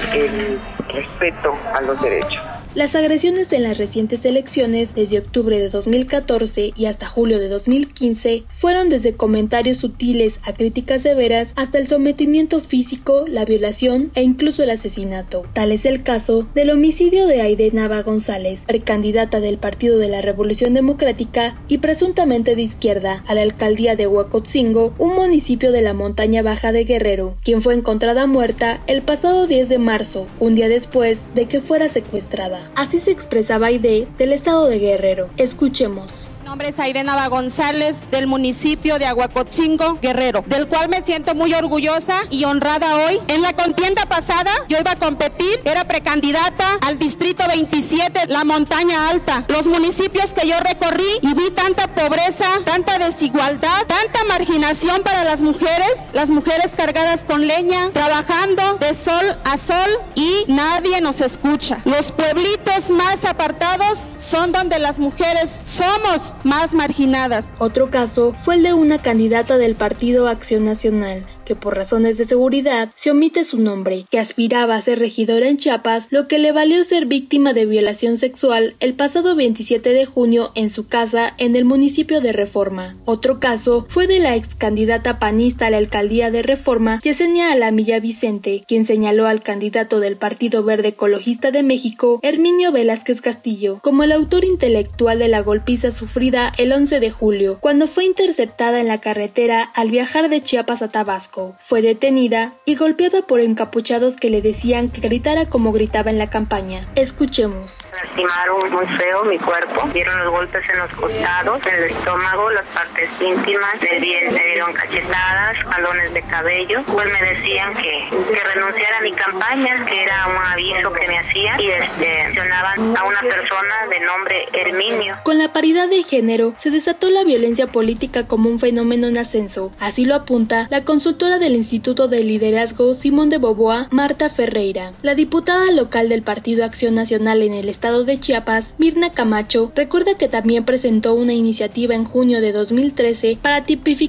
de respeto a los derechos. Las agresiones en las recientes elecciones, desde octubre de 2014 y hasta julio de 2015, fueron desde comentarios sutiles a críticas severas hasta el sometimiento físico, la violación e incluso el asesinato. Tal es el caso del homicidio de Aide Nava González, precandidata del Partido de la Revolución Democrática y presuntamente de izquierda a la alcaldía de Huacotzingo, un municipio de la montaña baja de Guerrero, quien fue encontrada muerta el pasado 10 de marzo, un día después de que fuera secuestrada. Así se expresaba Aide del estado de Guerrero. Escuchemos. Mi nombre es Aide Nava González, del municipio de Huacotzingo, Guerrero, del cual me siento muy orgullosa y honrada hoy. En la contienda pasada yo iba a competir, era precandidata al distrito 27, la montaña alta. Los municipios que yo recorrí y vi tanta pobreza, tanta desigualdad, tanta marginación para las mujeres cargadas con leña, trabajando de sol a sol y nadie nos escucha. Los pueblitos más apartados son donde las mujeres somos más marginadas. Otro caso fue el de una candidata del Partido Acción Nacional, que por razones de seguridad se omite su nombre, que aspiraba a ser regidora en Chiapas, lo que le valió ser víctima de violación sexual el pasado 27 de junio en su casa en el municipio de Reforma. Otro caso fue de la ex candidata panista a la alcaldía de Reforma, Yesenia Alamilla Vicente, quien señaló al candidato del Partido Verde Ecologista de México, Herminio Velázquez Castillo, como el autor intelectual de la golpiza sufrida el 11 de julio, cuando fue interceptada en la carretera al viajar de Chiapas a Tabasco. Fue detenida y golpeada por encapuchados que le decían que gritara como gritaba en la campaña. Escuchemos. Lastimaron muy feo mi cuerpo, dieron los golpes en los costados, en el estómago, las partes íntimas, del vientre, me dieron cachetadas, jalones de cabello. Pues me decían que renunciara a mi campaña, que era un aviso que me hacían y mencionaban a una persona de nombre Herminio. Con la paridad de género, se desató la violencia política como un fenómeno en ascenso. Así lo apunta la consultora del Instituto de Liderazgo Simón de Beauvoir, Marta Ferreira. La diputada local del Partido Acción Nacional en el estado de Chiapas, Mirna Camacho, recuerda que también presentó una iniciativa en junio de 2013 para tipificar la violencia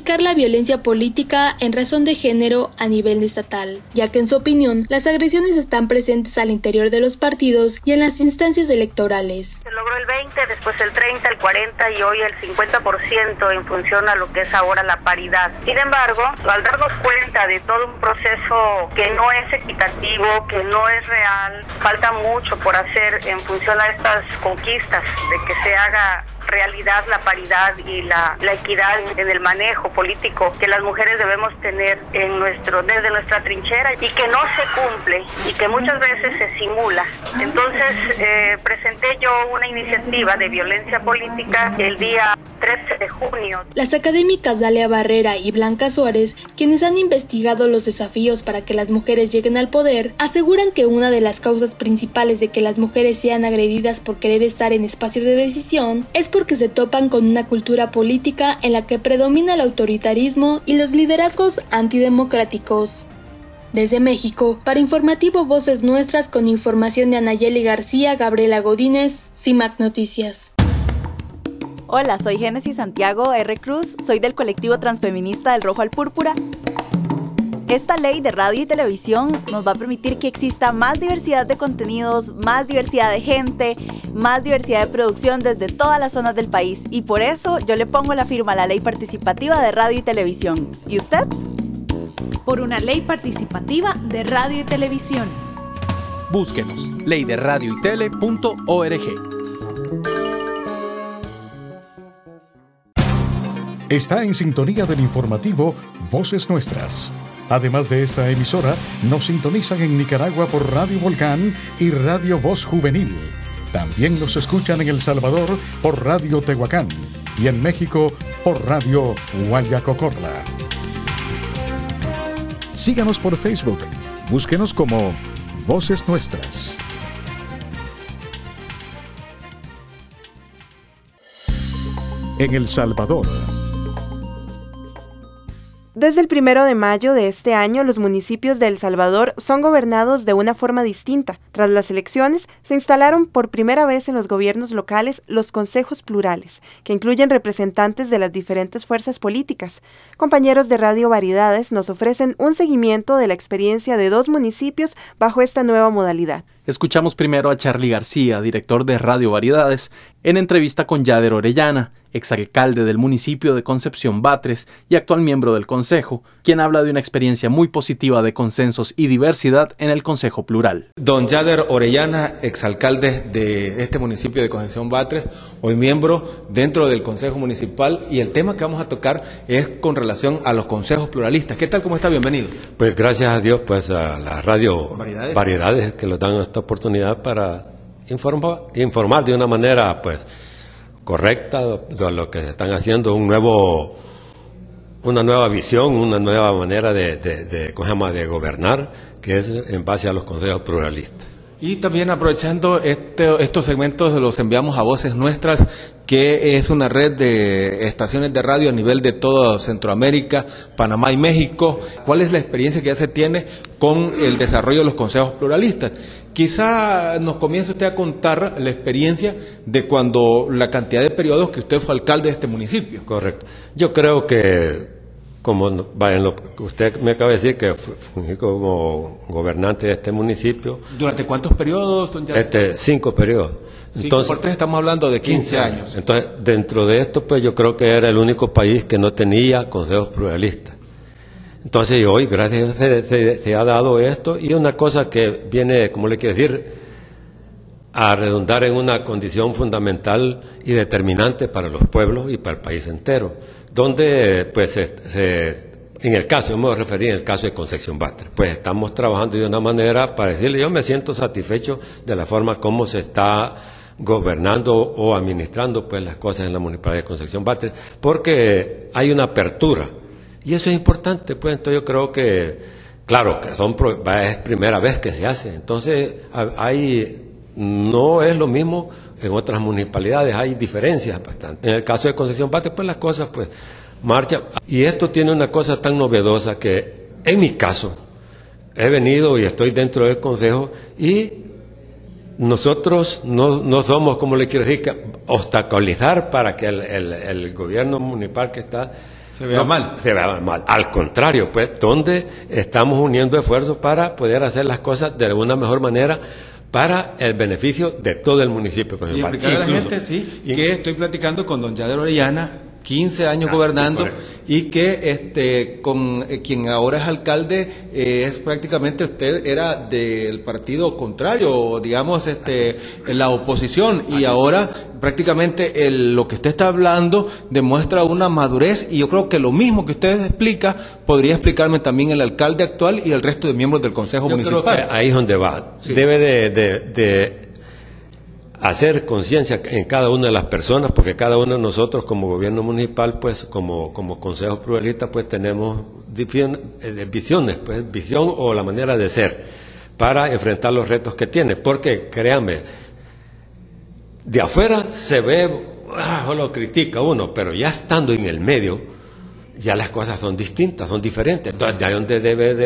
violencia política en razón de género a nivel estatal, ya que en su opinión las agresiones están presentes al interior de los partidos y en las instancias electorales. Se logró el 20, después el 30, el 40 y hoy el 50% en función a lo que es ahora la paridad. Sin embargo, al darnos cuenta de todo un proceso que no es equitativo, que no es real, falta mucho por hacer en función a estas conquistas de que se haga realidad la paridad y la equidad en el manejo político que las mujeres debemos tener desde nuestra trinchera y que no se cumple y que muchas veces se simula. Entonces presenté yo una iniciativa de violencia política el día 13 de junio. Las académicas Dalia Barrera y Blanca Suárez, quienes han investigado los desafíos para que las mujeres lleguen al poder, aseguran que una de las causas principales de que las mujeres sean agredidas por querer estar en espacios de decisión es porque se topan con una cultura política en la que predomina el autoritarismo y los liderazgos antidemocráticos. Desde México, para Informativo Voces Nuestras, con información de Anayeli García, Gabriela Godínez, CIMAC Noticias. Hola, soy Génesis Santiago R. Cruz, soy del colectivo transfeminista del Rojo al Púrpura. Esta ley de radio y televisión nos va a permitir que exista más diversidad de contenidos, más diversidad de gente, más diversidad de producción desde todas las zonas del país. Y por eso yo le pongo la firma a la ley participativa de radio y televisión. ¿Y usted? Por una ley participativa de radio y televisión. Búsquenos, leyderadioytele.org. Está en sintonía del informativo Voces Nuestras. Además de esta emisora, nos sintonizan en Nicaragua por Radio Volcán y Radio Voz Juvenil. También nos escuchan en El Salvador por Radio Tehuacán y en México por Radio Guayacocorla. Síganos por Facebook. Búsquenos como Voces Nuestras. En El Salvador. Desde el 1 de mayo de este año, los municipios de El Salvador son gobernados de una forma distinta. Tras las elecciones, se instalaron por primera vez en los gobiernos locales los consejos plurales, que incluyen representantes de las diferentes fuerzas políticas. Compañeros de Radio Variedades nos ofrecen un seguimiento de la experiencia de 2 municipios bajo esta nueva modalidad. Escuchamos primero a Charly García, director de Radio Variedades, en entrevista con Yader Orellana, exalcalde del municipio de Concepción Batres y actual miembro del Consejo, quien habla de una experiencia muy positiva de consensos y diversidad en el Consejo Plural. Don Yader Orellana, exalcalde de este municipio de Concepción Batres, hoy miembro dentro del Consejo Municipal, y el tema que vamos a tocar es con relación a los consejos pluralistas. ¿Qué tal? ¿Cómo está? Bienvenido. Pues gracias a Dios, pues a la Radio Variedades que nos dan esta oportunidad para informar de una manera pues correcta de lo que se están haciendo, una nueva visión, una nueva manera de gobernar, que es en base a los consejos pluralistas. Y también aprovechando estos segmentos los enviamos a Voces Nuestras, que es una red de estaciones de radio a nivel de toda Centroamérica, Panamá y México. ¿Cuál es la experiencia que ya se tiene con el desarrollo de los consejos pluralistas? Quizá nos comience usted a contar la experiencia de cuando la cantidad de periodos que usted fue alcalde de este municipio. Correcto. Yo creo que, como en lo que usted me acaba de decir, que fui como gobernante de este municipio. ¿Durante cuántos periodos, don Yader? 5 periodos. Entonces, por 3 estamos hablando de 15 años. Entonces, dentro de esto, pues yo creo que era el único país que no tenía consejos pluralistas. Entonces, hoy, gracias a Dios, se ha dado esto, y una cosa que viene, como le quiero decir, a redundar en una condición fundamental y determinante para los pueblos y para el país entero, donde, pues, en el caso, yo me voy a referir en el caso de Concepción Batres, pues estamos trabajando de una manera para decirle, yo me siento satisfecho de la forma como se está gobernando o administrando pues las cosas en la municipalidad de Concepción Batres, porque hay una apertura, y eso es importante, pues. Entonces yo creo que, claro, que es primera vez que se hace, entonces no es lo mismo en otras municipalidades, hay diferencias bastante. En el caso de Concepción Batres, pues las cosas pues marchan, y esto tiene una cosa tan novedosa que, en mi caso, he venido y estoy dentro del Consejo, y nosotros no somos, como le quiero decir, que obstaculizar para que el gobierno municipal que está se vea mal. Se vea mal. Al contrario, pues, donde estamos uniendo esfuerzos para poder hacer las cosas de una mejor manera para el beneficio de todo el municipio. Y explicarle a la gente, sí, que estoy platicando con don Yader Orellana, 15 años gobernando, y que con quien ahora es alcalde es prácticamente, usted era del partido contrario, digamos, en la oposición, y ahora prácticamente lo que usted está hablando demuestra una madurez, y yo creo que lo mismo que usted explica podría explicarme también el alcalde actual y el resto de miembros del Consejo Municipal. Creo que ahí es donde va. Sí. Debe de hacer conciencia en cada una de las personas, porque cada uno de nosotros como gobierno municipal, pues como consejos pluralistas, pues tenemos visiones, pues visión o la manera de ser para enfrentar los retos que tiene, porque créanme, de afuera se ve, lo critica uno, pero ya estando en el medio, ya las cosas son distintas, son diferentes. Entonces, de ahí donde debe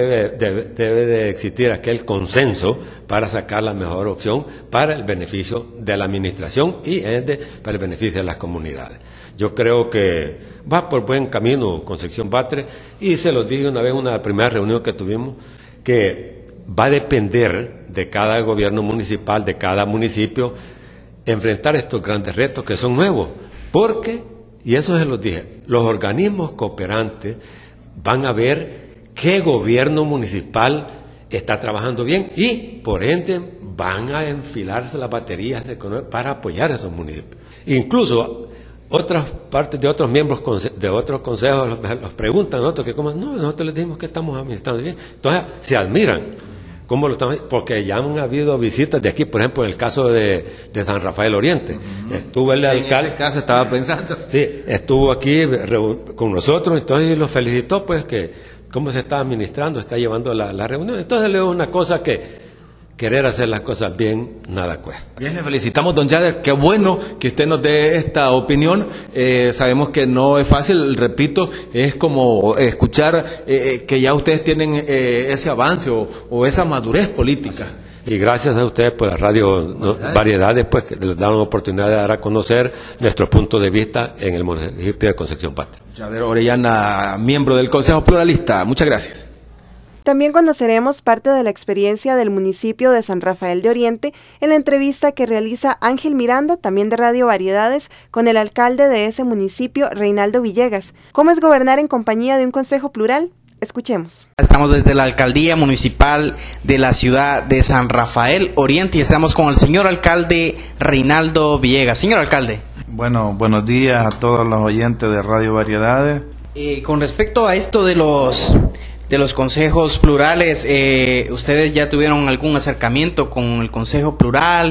de existir aquel consenso para sacar la mejor opción para el beneficio de la administración y para el beneficio de las comunidades. Yo creo que va por buen camino Concepción Batres, y se los dije una vez en una primera reunión que tuvimos, que va a depender de cada gobierno municipal, de cada municipio, enfrentar estos grandes retos que son nuevos, porque, y eso se los dije, los organismos cooperantes van a ver qué gobierno municipal está trabajando bien y, por ende, van a enfilarse las baterías para apoyar a esos municipios. Incluso otras partes de otros miembros de otros consejos los preguntan a nosotros que como, no, nosotros les dijimos que estamos administrando bien. Entonces, se admiran. ¿Cómo lo estamos? Porque ya han habido visitas de aquí, por ejemplo, en el caso de San Rafael Oriente. Estuvo el alcalde. En ese caso estaba pensando. Sí, estuvo aquí con nosotros, entonces los felicitó, pues, que cómo se está administrando, está llevando la reunión. Entonces le digo una cosa, que querer hacer las cosas bien, nada cuesta. Bien, le felicitamos, don Yader. Qué bueno que usted nos dé esta opinión. Sabemos que no es fácil, repito, es como escuchar que ya ustedes tienen ese avance o esa madurez política. Y gracias a ustedes por la radio Variedades, pues, que les dan la oportunidad de dar a conocer nuestro punto de vista en el municipio de Concepción Batres. Yader Orellana, miembro del Consejo Pluralista. Muchas gracias. También conoceremos parte de la experiencia del municipio de San Rafael de Oriente en la entrevista que realiza Ángel Miranda, también de Radio Variedades, con el alcalde de ese municipio, Reinaldo Villegas. ¿Cómo es gobernar en compañía de un consejo plural? Escuchemos. Estamos desde la alcaldía municipal de la ciudad de San Rafael Oriente y estamos con el señor alcalde Reinaldo Villegas. Señor alcalde. Bueno, buenos días a todos los oyentes de Radio Variedades. Con respecto a esto de los consejos plurales, ¿ustedes ya tuvieron algún acercamiento con el consejo plural?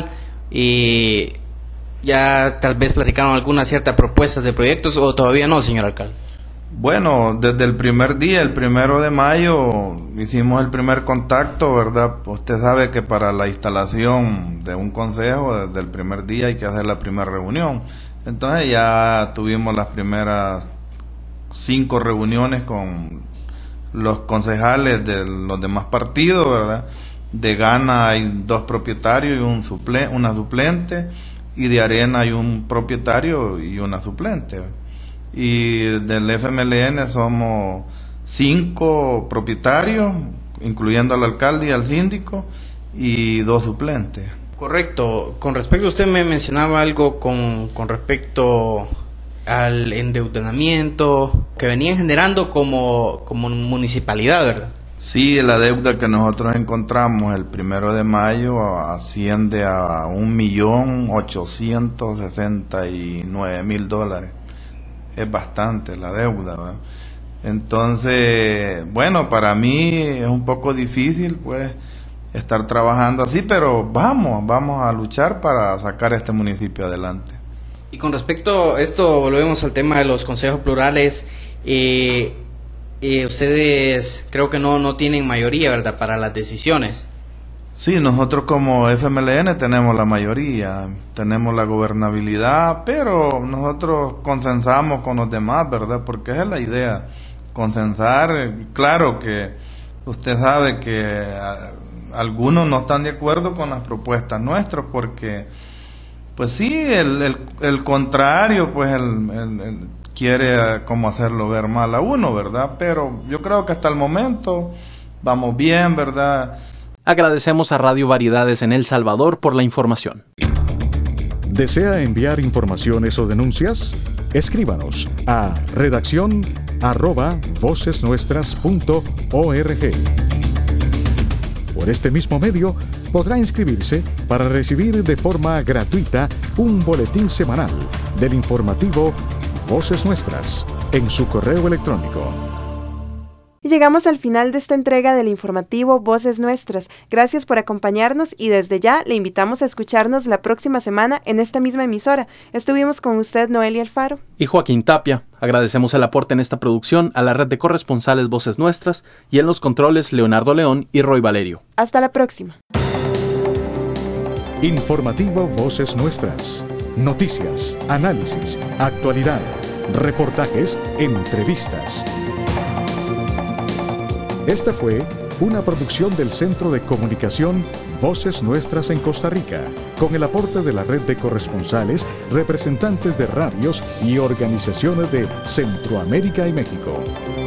¿Ya tal vez platicaron alguna cierta propuesta de proyectos o todavía no, señor alcalde? Bueno, desde el primer día, el 1 de mayo, hicimos el primer contacto, ¿verdad? Usted sabe que para la instalación de un consejo, desde el primer día hay que hacer la primera reunión. Entonces ya tuvimos las primeras 5 reuniones con los concejales de los demás partidos, ¿verdad? De Gana hay 2 propietarios y una suplente, y de Arena hay un propietario y una suplente. Y del FMLN somos 5 propietarios, incluyendo al alcalde y al síndico, y 2 suplentes. Correcto. Con respecto, usted me mencionaba algo con respecto al endeudamiento que venían generando como municipalidad, ¿verdad? Sí, la deuda que nosotros encontramos el 1 de mayo asciende a $1.869.000. Es bastante la deuda, ¿verdad? Entonces, bueno, para mí es un poco difícil, pues, estar trabajando así, pero vamos a luchar para sacar este municipio adelante. Y con respecto a esto, volvemos al tema de los consejos plurales. Ustedes creo que no tienen mayoría, ¿verdad?, para las decisiones. Sí, nosotros como FMLN tenemos la mayoría, tenemos la gobernabilidad, pero nosotros consensamos con los demás, ¿verdad? Porque esa es la idea, consensar. Claro que usted sabe que algunos no están de acuerdo con las propuestas nuestras, porque, pues sí, el contrario, pues quiere como hacerlo ver mal a uno, ¿verdad? Pero yo creo que hasta el momento vamos bien, ¿verdad? Agradecemos a Radio Variedades en El Salvador por la información. ¿Desea enviar informaciones o denuncias? Escríbanos a redacción@vocesnuestras.org. Por este mismo medio, podrá inscribirse para recibir de forma gratuita un boletín semanal del informativo Voces Nuestras en su correo electrónico. Llegamos al final de esta entrega del informativo Voces Nuestras. Gracias por acompañarnos y desde ya le invitamos a escucharnos la próxima semana en esta misma emisora. Estuvimos con usted, Noelia Alfaro. Y Joaquín Tapia. Agradecemos el aporte en esta producción a la red de corresponsales Voces Nuestras y en los controles Leonardo León y Roy Valerio. Hasta la próxima. Informativo Voces Nuestras. Noticias, análisis, actualidad, reportajes, entrevistas. Esta fue una producción del Centro de Comunicación Voces Nuestras en Costa Rica, con el aporte de la red de corresponsales, representantes de radios y organizaciones de Centroamérica y México.